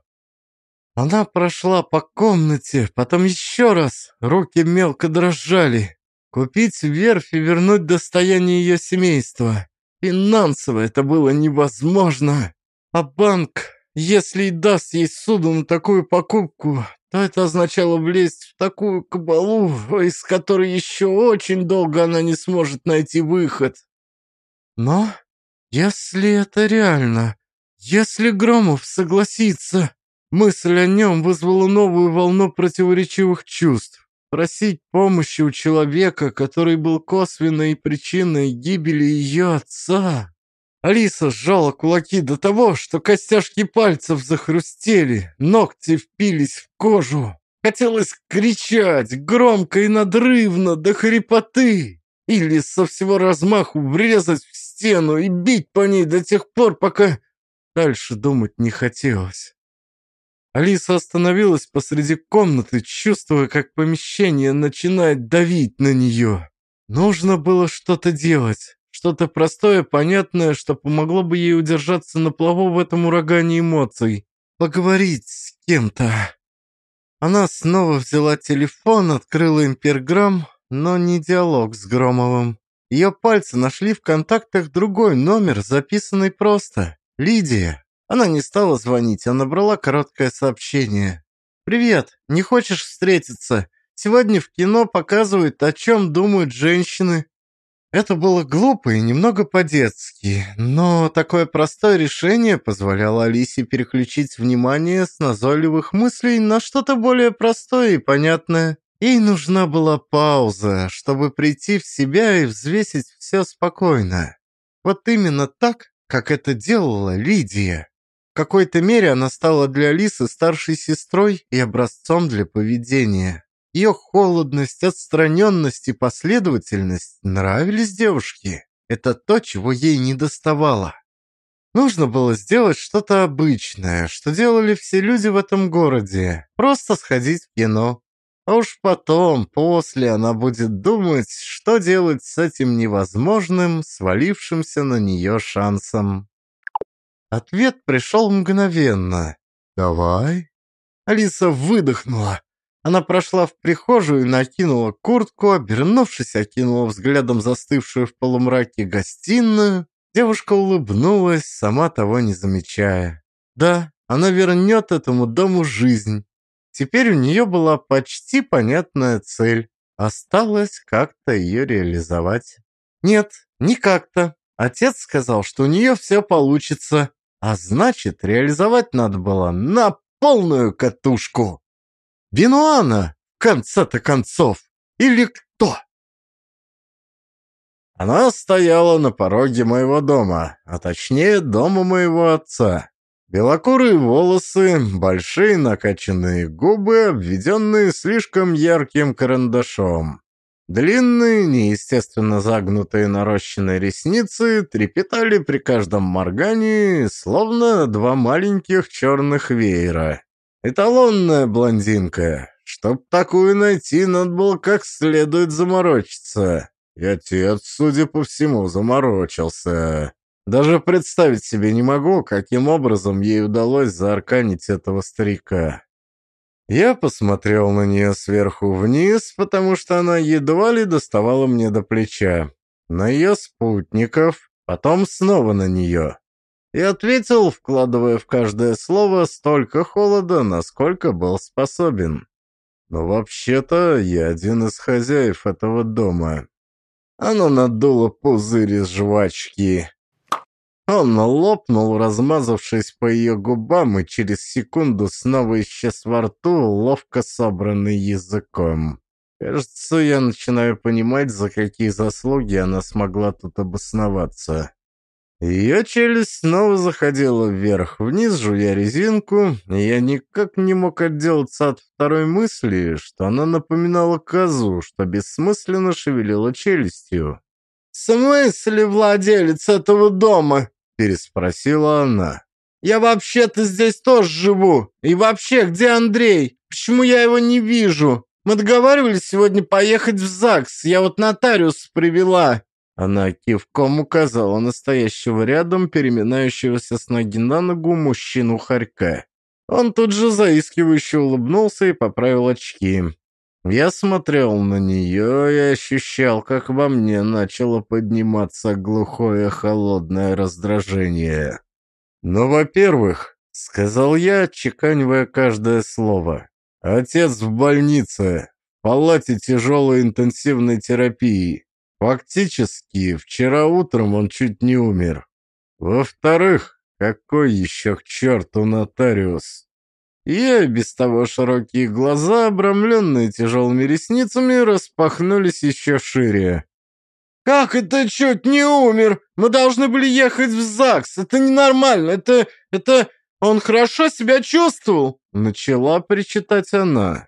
Она прошла по комнате, потом еще раз, руки мелко дрожали. Купить верфь и вернуть достояние ее семейства. Финансово это было невозможно. А банк, если и даст ей суду на такую покупку, то это означало влезть в такую кабалу, из которой еще очень долго она не сможет найти выход. Но если это реально, если Громов согласится, мысль о нем вызвала новую волну противоречивых чувств. Просить помощи у человека, который был косвенной причиной гибели ее отца. Алиса сжала кулаки до того, что костяшки пальцев захрустели, ногти впились в кожу. Хотелось кричать громко и надрывно до хрипоты или со всего размаху врезать в стену и бить по ней до тех пор, пока... Дальше думать не хотелось. Алиса остановилась посреди комнаты, чувствуя, как помещение начинает давить на нее. Нужно было что-то делать. Что-то простое, понятное, что помогло бы ей удержаться на плаву в этом урагане эмоций. Поговорить с кем-то. Она снова взяла телефон, открыла имперграмм, но не диалог с Громовым. Ее пальцы нашли в контактах другой номер, записанный просто. Лидия. Она не стала звонить, а набрала короткое сообщение. «Привет, не хочешь встретиться? Сегодня в кино показывают, о чем думают женщины». Это было глупо и немного по-детски, но такое простое решение позволяло Алисе переключить внимание с назойливых мыслей на что-то более простое и понятное. Ей нужна была пауза, чтобы прийти в себя и взвесить все спокойно. Вот именно так, как это делала Лидия. В какой-то мере она стала для Алисы старшей сестрой и образцом для поведения. Ее холодность, отстраненность и последовательность нравились девушке. Это то, чего ей недоставало. Нужно было сделать что-то обычное, что делали все люди в этом городе. Просто сходить в кино. А уж потом, после, она будет думать, что делать с этим невозможным, свалившимся на нее шансом. Ответ пришел мгновенно. «Давай». Алиса выдохнула. Она прошла в прихожую и накинула куртку, обернувшись, окинула взглядом застывшую в полумраке гостиную. Девушка улыбнулась, сама того не замечая. Да, она вернет этому дому жизнь. Теперь у нее была почти понятная цель. Осталось как-то ее реализовать. Нет, не как-то. Отец сказал, что у нее все получится. А значит, реализовать надо было на полную катушку. Бенуана, в конце-то концов, или кто? Она стояла на пороге моего дома, а точнее дома моего отца. Белокурые волосы, большие накачанные губы, обведенные слишком ярким карандашом. Длинные, неестественно загнутые нарощенные ресницы трепетали при каждом моргании, словно два маленьких черных веера. Эталонная блондинка. Чтоб такую найти, надо было как следует заморочиться. И отец, судя по всему, заморочился. Даже представить себе не могу, каким образом ей удалось заарканить этого старика. Я посмотрел на нее сверху вниз, потому что она едва ли доставала мне до плеча. На ее спутников, потом снова на нее. И ответил, вкладывая в каждое слово столько холода, насколько был способен. Но вообще-то я один из хозяев этого дома. Она надула пузырь из жвачки. Он лопнул, размазавшись по ее губам, и через секунду снова исчез во рту, ловко собранный языком. Кажется, я начинаю понимать, за какие заслуги она смогла тут обосноваться. Ее челюсть снова заходила вверх-вниз, жуя резинку, и я никак не мог отделаться от второй мысли, что она напоминала козу, что бессмысленно шевелила челюстью. «В смысле владелец этого дома?» – переспросила она. «Я вообще-то здесь тоже живу. И вообще, где Андрей? Почему я его не вижу? Мы договаривались сегодня поехать в ЗАГС. Я вот нотариус привела». Она кивком указала настоящего рядом, переминающегося с ноги на ногу мужчину-хорька. Он тут же заискивающе улыбнулся и поправил очки. Я смотрел на нее и ощущал, как во мне начало подниматься глухое холодное раздражение. «Ну, во-первых, — сказал я, отчеканивая каждое слово, — отец в больнице, в палате тяжелой интенсивной терапии. Фактически, вчера утром он чуть не умер. Во-вторых, какой еще к черту нотариус?» И без того широкие глаза, обрамленные тяжелыми ресницами, распахнулись еще шире. «Как это чуть не умер? Мы должны были ехать в ЗАГС. Это ненормально. Это... это... Он хорошо себя чувствовал?» Начала причитать она.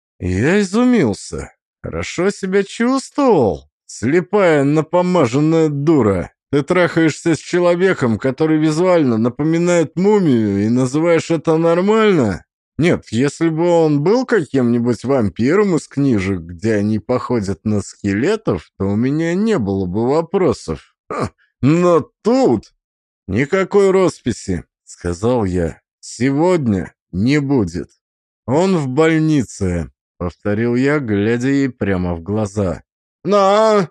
Я изумился. «Хорошо себя чувствовал? Слепая напомаженная дура. Ты трахаешься с человеком, который визуально напоминает мумию, и называешь это нормально? Нет, если бы он был каким-нибудь вампиром из книжек, где они походят на скелетов, то у меня не было бы вопросов. Ха, но тут... Никакой росписи, сказал я. Сегодня не будет. Он в больнице, повторил я, глядя ей прямо в глаза. Но...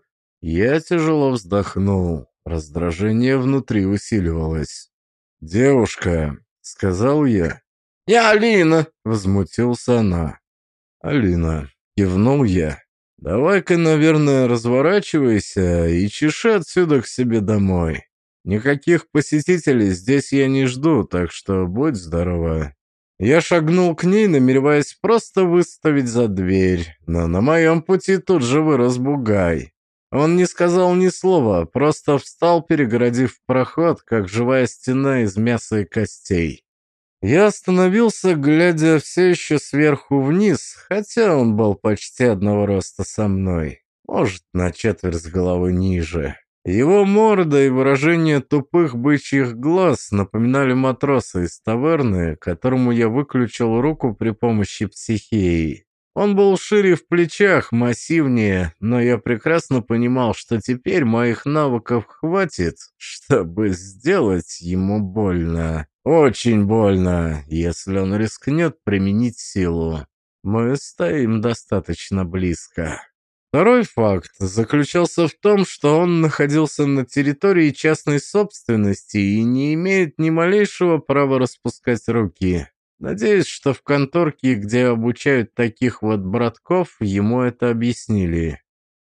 Я тяжело вздохнул. Раздражение внутри усиливалось. «Девушка», — сказал я. «Я Алина», — возмутился она. «Алина», — кивнул я. «Давай-ка, наверное, разворачивайся и чеши отсюда к себе домой. Никаких посетителей здесь я не жду, так что будь здорова». Я шагнул к ней, намереваясь просто выставить за дверь, но на моем пути тут же вырос бугай. Он не сказал ни слова, просто встал, перегородив проход, как живая стена из мяса и костей. Я остановился, глядя все еще сверху вниз, хотя он был почти одного роста со мной, может, на четверть головы ниже. Его морда и выражение тупых бычьих глаз напоминали матроса из таверны, которому я выключил руку при помощи психеи. Он был шире в плечах, массивнее, но я прекрасно понимал, что теперь моих навыков хватит, чтобы сделать ему больно. Очень больно, если он рискнет применить силу. Мы стоим достаточно близко. Второй факт заключался в том, что он находился на территории частной собственности и не имеет ни малейшего права распускать руки. Надеюсь, что в конторке, где обучают таких вот братков, ему это объяснили.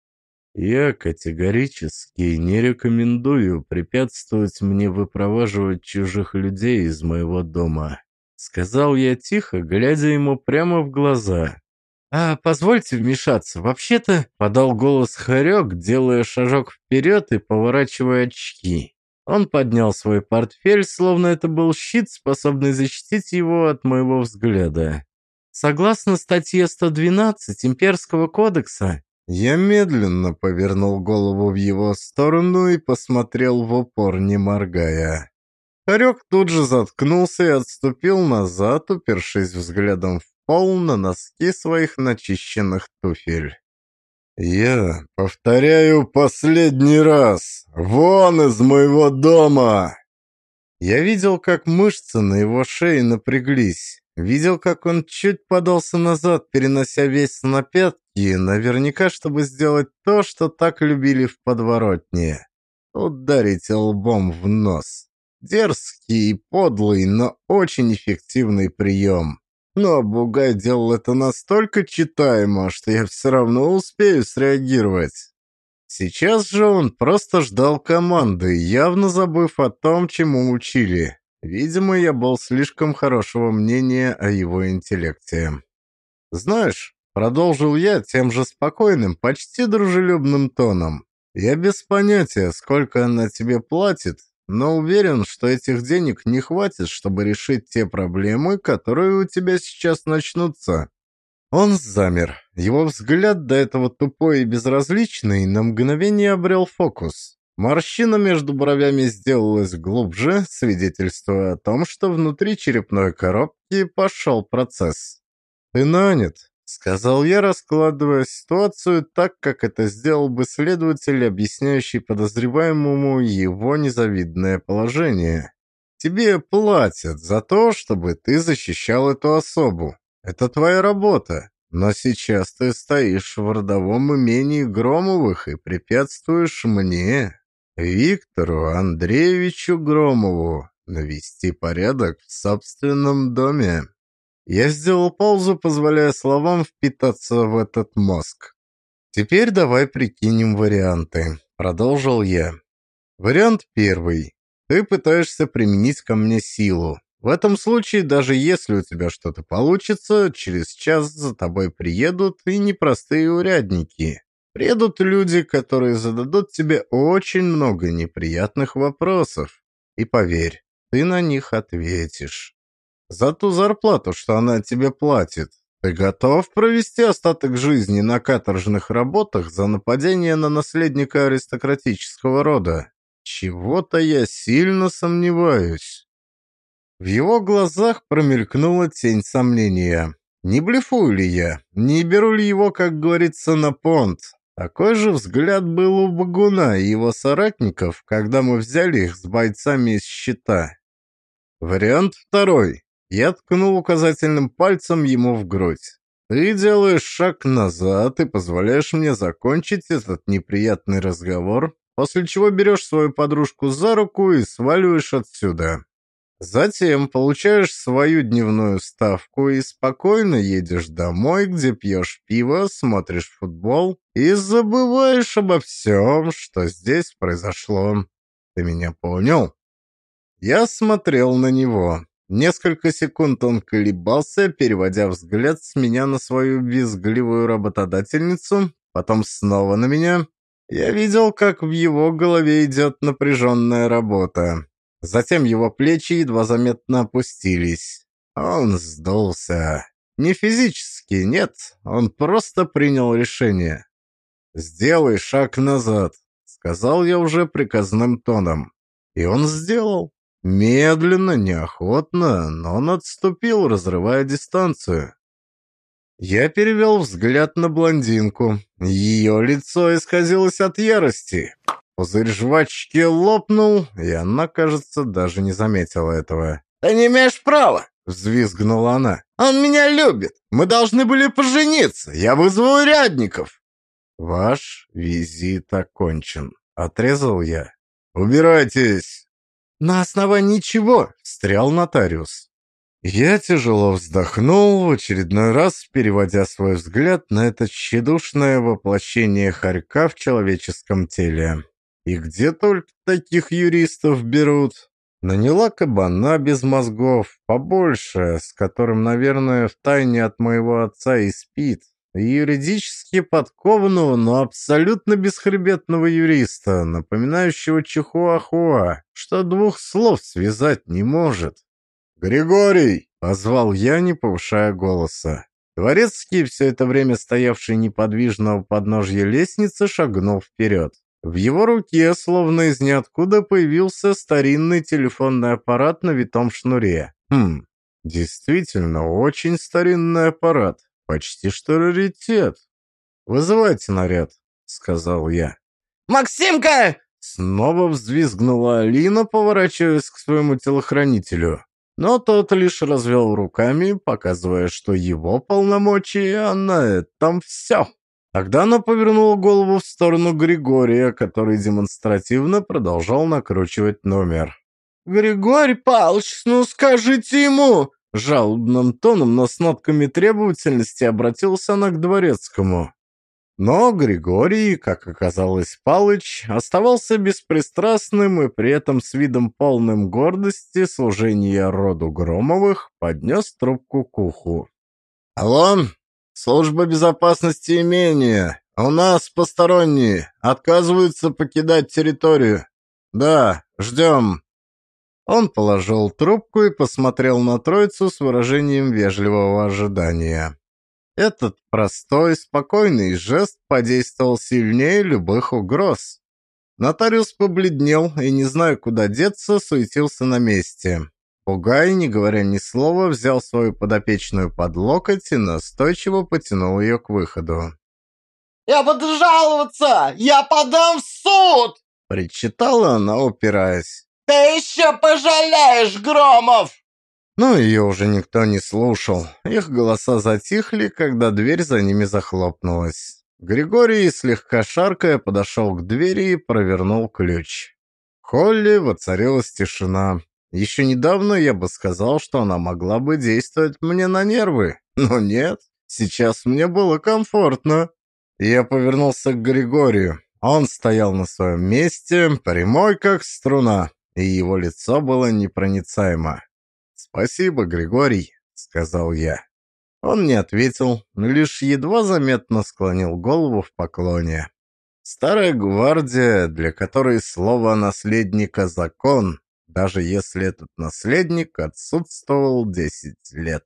Я категорически не рекомендую препятствовать мне выпроваживать чужих людей из моего дома, сказал я тихо, глядя ему прямо в глаза. «А позвольте вмешаться. Вообще-то», — подал голос Хорек, делая шажок вперед и поворачивая очки. Он поднял свой портфель, словно это был щит, способный защитить его от моего взгляда. «Согласно статье сто двенадцать Имперского кодекса...» Я медленно повернул голову в его сторону и посмотрел в упор, не моргая. Хорек тут же заткнулся и отступил назад, упершись взглядом в пол на носки своих начищенных туфель. «Я повторяю последний раз! Вон из моего дома!» Я видел, как мышцы на его шее напряглись. Видел, как он чуть подался назад, перенося вес на пятки, наверняка, чтобы сделать то, что так любили в подворотне. Ударить лбом в нос. Дерзкий и подлый, но очень эффективный прием. Но Бугай делал это настолько читаемо, что я все равно успею среагировать. Сейчас же он просто ждал команды, явно забыв о том, чему учили. Видимо, я был слишком хорошего мнения о его интеллекте. «Знаешь», — продолжил я тем же спокойным, почти дружелюбным тоном, «я без понятия, сколько она тебе платит, но уверен, что этих денег не хватит, чтобы решить те проблемы, которые у тебя сейчас начнутся». Он замер. Его взгляд, до этого тупой и безразличный, на мгновение обрел фокус. Морщина между бровями сделалась глубже, свидетельствуя о том, что внутри черепной коробки пошел процесс. «Ты нанят», — сказал я, раскладывая ситуацию так, как это сделал бы следователь, объясняющий подозреваемому его незавидное положение. «Тебе платят за то, чтобы ты защищал эту особу. Это твоя работа. Но сейчас ты стоишь в родовом имении Громовых и препятствуешь мне, Виктору Андреевичу Громову, навести порядок в собственном доме». Я сделал паузу, позволяя словам впитаться в этот мозг. «Теперь давай прикинем варианты», — продолжил я. Вариант первый. Ты пытаешься применить ко мне силу. В этом случае, даже если у тебя что-то получится, через час за тобой приедут и непростые урядники. Приедут люди, которые зададут тебе очень много неприятных вопросов. И поверь, ты на них ответишь. За ту зарплату, что она тебе платит, ты готов провести остаток жизни на каторжных работах за нападение на наследника аристократического рода? Чего-то я сильно сомневаюсь. В его глазах промелькнула тень сомнения. Не блефую ли я? Не беру ли его, как говорится, на понт? Такой же взгляд был у Багуна и его соратников, когда мы взяли их с бойцами из щита. Вариант второй. Я ткнул указательным пальцем ему в грудь. Ты делаешь шаг назад и позволяешь мне закончить этот неприятный разговор, после чего берешь свою подружку за руку и сваливаешь отсюда. Затем получаешь свою дневную ставку и спокойно едешь домой, где пьешь пиво, смотришь футбол и забываешь обо всем, что здесь произошло. Ты меня понял? Я смотрел на него. Несколько секунд он колебался, переводя взгляд с меня на свою визгливую работодательницу, потом снова на меня. Я видел, как в его голове идет напряженная работа. Затем его плечи едва заметно опустились. Он сдулся. Не физически, нет, он просто принял решение. «Сделай шаг назад», — сказал я уже приказным тоном. И он сделал. Медленно, неохотно, но он отступил, разрывая дистанцию. Я перевел взгляд на блондинку. Ее лицо исказилось от ярости. Пузырь жвачки лопнул, и она, кажется, даже не заметила этого. «Ты не имеешь права!» — взвизгнула она. «Он меня любит! Мы должны были пожениться! Я вызову урядников!» «Ваш визит окончен», — отрезал я. «Убирайтесь!» «На основании чего?» — встрял нотариус. Я тяжело вздохнул, в очередной раз переводя свой взгляд на это тщедушное воплощение хорька в человеческом теле. И где только таких юристов берут? Наняла кабана без мозгов, побольше, с которым, наверное, втайне от моего отца и спит. И юридически подкованного, но абсолютно бесхребетного юриста, напоминающего чихуахуа, что двух слов связать не может. «Григорий!» — позвал я, не повышая голоса. Дворецкий, все это время стоявший неподвижно у подножья лестницы, шагнул вперед. В его руке, словно из ниоткуда, появился старинный телефонный аппарат на витом шнуре. Хм, действительно, очень старинный аппарат. Почти что раритет. «Вызывайте наряд», — сказал я. «Максимка!» Снова взвизгнула Алина, поворачиваясь к своему телохранителю. Но тот лишь развел руками, показывая, что его полномочия на этом все. Тогда она повернула голову в сторону Григория, который демонстративно продолжал накручивать номер. «Григорий Павлович, ну скажите ему!» Жалобным тоном, но с нотками требовательности обратился она к дворецкому. Но Григорий, как оказалось, Палыч, оставался беспристрастным и при этом с видом полным гордости служения роду Громовых поднес трубку к уху. «Алло, служба безопасности имения. У нас посторонние. Отказываются покидать территорию. Да, ждем». Он положил трубку и посмотрел на троицу с выражением вежливого ожидания. Этот простой, спокойный жест подействовал сильнее любых угроз. Нотариус побледнел и, не зная, куда деться, суетился на месте. Пугай, не говоря ни слова, взял свою подопечную под локоть и настойчиво потянул ее к выходу. «Я буду жаловаться! Я подам в суд!» — причитала она, упираясь. «Ты еще пожалеешь, Громов!» Но ее уже никто не слушал. Их голоса затихли, когда дверь за ними захлопнулась. Григорий, слегка шаркая, подошел к двери и провернул ключ. В холле воцарилась тишина. Еще недавно я бы сказал, что она могла бы действовать мне на нервы. Но нет, сейчас мне было комфортно. Я повернулся к Григорию. Он стоял на своем месте, прямой как струна, и его лицо было непроницаемо. «Спасибо, Григорий», — сказал я. Он не ответил, лишь едва заметно склонил голову в поклоне. Старая гвардия, для которой слово наследника — закон, даже если этот наследник отсутствовал десять лет.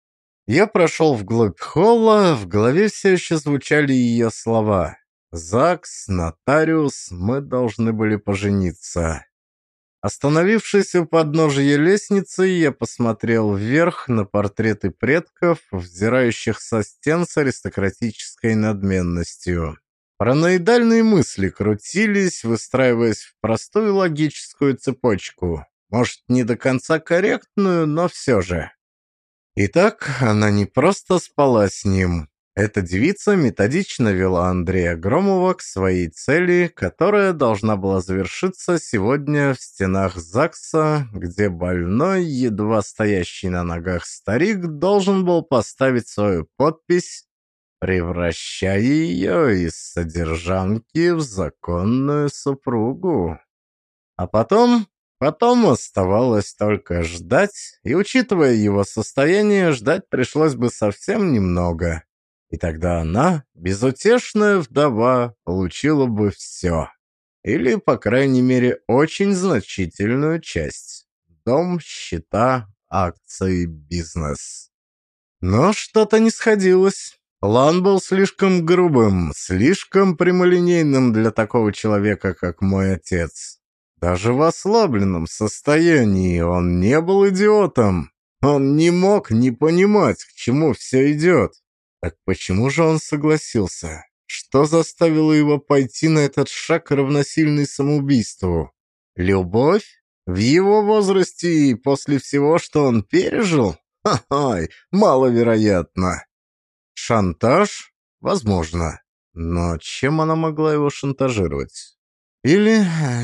Я прошел вглубь холла, в голове все еще звучали ее слова. «ЗАГС, нотариус, мы должны были пожениться». Остановившись у подножия лестницы, я посмотрел вверх на портреты предков, взирающих со стен с аристократической надменностью. Параноидальные мысли крутились, выстраиваясь в простую логическую цепочку. Может, не до конца корректную, но все же. Итак, она не просто спала с ним. Эта девица методично вела Андрея Громова к своей цели, которая должна была завершиться сегодня в стенах ЗАГСа, где больной, едва стоящий на ногах старик должен был поставить свою подпись, превращая ее из содержанки в законную супругу. А потом... Потом оставалось только ждать, и, учитывая его состояние, ждать пришлось бы совсем немного. И тогда она, безутешная вдова, получила бы все. Или, по крайней мере, очень значительную часть. Дом, счета, акции, бизнес. Но что-то не сходилось. План был слишком грубым, слишком прямолинейным для такого человека, как мой отец. Даже в ослабленном состоянии он не был идиотом. Он не мог не понимать, к чему все идет. Так почему же он согласился? Что заставило его пойти на этот шаг, равносильный самоубийству? Любовь? В его возрасте и после всего, что он пережил? Ха-ха, маловероятно. Шантаж? Возможно. Но чем она могла его шантажировать? Или...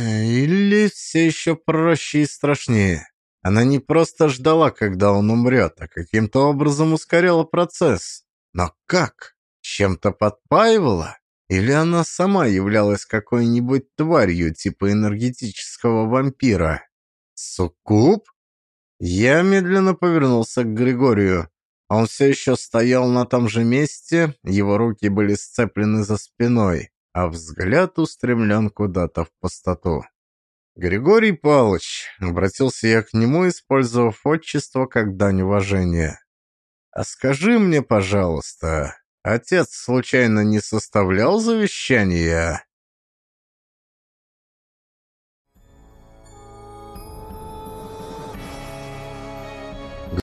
или все еще проще и страшнее. Она не просто ждала, когда он умрет, а каким-то образом ускоряла процесс. Но как? Чем-то подпаивала? Или она сама являлась какой-нибудь тварью типа энергетического вампира? Суккуб? Я медленно повернулся к Григорию. Он все еще стоял на том же месте, его руки были сцеплены за спиной, а взгляд устремлен куда-то в пустоту. «Григорий Павлович», — обратился я к нему, использовав отчество как дань уважения, «а скажи мне, пожалуйста, отец случайно не составлял завещания?»